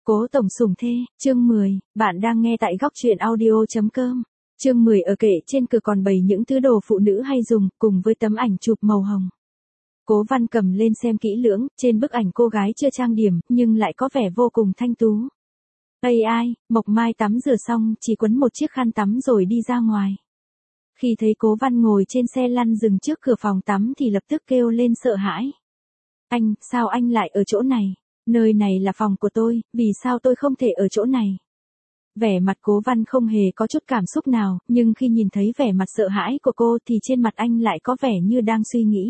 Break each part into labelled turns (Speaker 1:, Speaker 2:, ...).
Speaker 1: Cố tổng sủng thê, chương 10, bạn đang nghe tại góc truyện audio.com. Chương 10 ở kệ trên cửa còn bày những thứ đồ phụ nữ hay dùng, cùng với tấm ảnh chụp màu hồng. Cố Văn cầm lên xem kỹ lưỡng, trên bức ảnh cô gái chưa trang điểm, nhưng lại có vẻ vô cùng thanh tú. AI, Mộc Mai tắm rửa xong, chỉ quấn một chiếc khăn tắm rồi đi ra ngoài. Khi thấy Cố Văn ngồi trên xe lăn dừng trước cửa phòng tắm thì lập tức kêu lên sợ hãi. Anh, sao anh lại ở chỗ này? Nơi này là phòng của tôi, vì sao tôi không thể ở chỗ này? Vẻ mặt Cố Văn không hề có chút cảm xúc nào, nhưng khi nhìn thấy vẻ mặt sợ hãi của cô thì trên mặt anh lại có vẻ như đang suy nghĩ.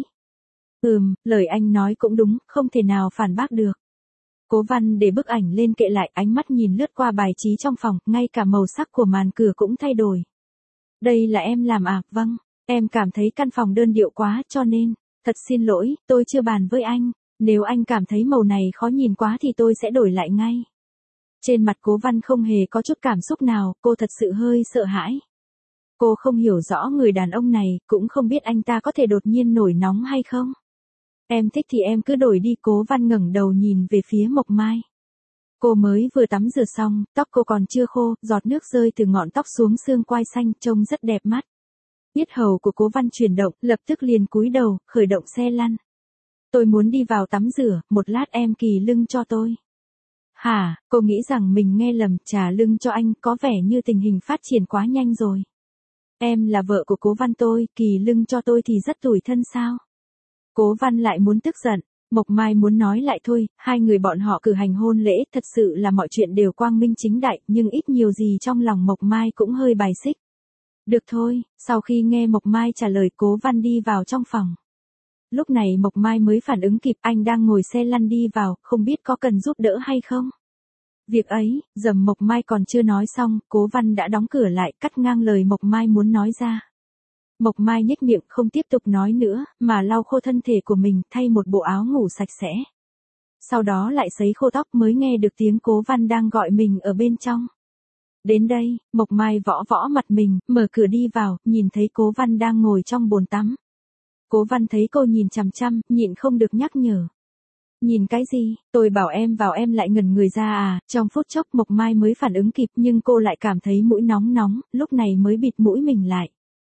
Speaker 1: Lời anh nói cũng đúng, không thể nào phản bác được. Cố Văn để bức ảnh lên kệ lại, ánh mắt nhìn lướt qua bài trí trong phòng, ngay cả màu sắc của màn cửa cũng thay đổi. Đây là em làm à? Vâng, em cảm thấy căn phòng đơn điệu quá cho nên, thật xin lỗi, tôi chưa bàn với anh. Nếu anh cảm thấy màu này khó nhìn quá thì tôi sẽ đổi lại ngay. Trên mặt Cố Văn không hề có chút cảm xúc nào, cô thật sự hơi sợ hãi. Cô không hiểu rõ người đàn ông này, cũng không biết anh ta có thể đột nhiên nổi nóng hay không. Em thích thì em cứ đổi đi. Cố Văn ngẩng đầu nhìn về phía Mộc Mai. Cô mới vừa tắm rửa xong, tóc cô còn chưa khô, giọt nước rơi từ ngọn tóc xuống xương quai xanh, trông rất đẹp mắt. Yết hầu của Cố Văn chuyển động, lập tức liền cúi đầu, khởi động xe lăn. Tôi muốn đi vào tắm rửa, một lát em kỳ lưng cho tôi. Hả, cô nghĩ rằng mình nghe lầm, trà lưng cho anh, có vẻ như tình hình phát triển quá nhanh rồi. Em là vợ của Cố Văn tôi, kỳ lưng cho tôi thì rất tủi thân sao? Cố Văn lại muốn tức giận, Mộc Mai muốn nói lại thôi, hai người bọn họ cử hành hôn lễ, thật sự là mọi chuyện đều quang minh chính đại, nhưng ít nhiều gì trong lòng Mộc Mai cũng hơi bài xích. Được thôi, sau khi nghe Mộc Mai trả lời Cố Văn đi vào trong phòng. Lúc này Mộc Mai mới phản ứng kịp, anh đang ngồi xe lăn đi vào, không biết có cần giúp đỡ hay không? Việc ấy, Mộc Mai còn chưa nói xong, Cố Văn đã đóng cửa lại, cắt ngang lời Mộc Mai muốn nói ra. Mộc Mai nhếch miệng không tiếp tục nói nữa, mà lau khô thân thể của mình, thay một bộ áo ngủ sạch sẽ. Sau đó lại sấy khô tóc mới nghe được tiếng Cố Văn đang gọi mình ở bên trong. Đến đây, Mộc Mai võ võ mặt mình, mở cửa đi vào, nhìn thấy Cố Văn đang ngồi trong bồn tắm. Cố Văn thấy cô nhìn chằm chằm, nhịn không được nhắc nhở. Nhìn cái gì, tôi bảo em vào em lại ngẩn người ra à? Trong phút chốc Mộc Mai mới phản ứng kịp, nhưng cô lại cảm thấy mũi nóng nóng, lúc này mới bịt mũi mình lại.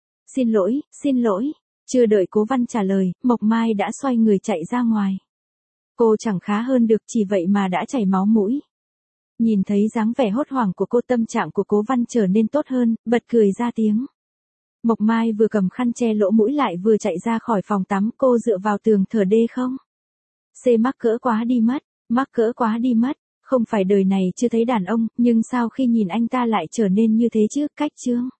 Speaker 1: Xin lỗi, chưa đợi Cố Văn trả lời, Mộc Mai đã xoay người chạy ra ngoài. Cô chẳng khá hơn được, chỉ vậy mà đã chảy máu mũi. Nhìn thấy dáng vẻ hốt hoảng của cô, tâm trạng của Cố Văn trở nên tốt hơn, bật cười ra tiếng. Mộc Mai vừa cầm khăn che lỗ mũi lại vừa chạy ra khỏi phòng tắm, cô dựa vào tường thở đê không. Mắc cỡ quá đi mất, không phải đời này chưa thấy đàn ông, nhưng sao khi nhìn anh ta lại trở nên như thế chứ, cách chương.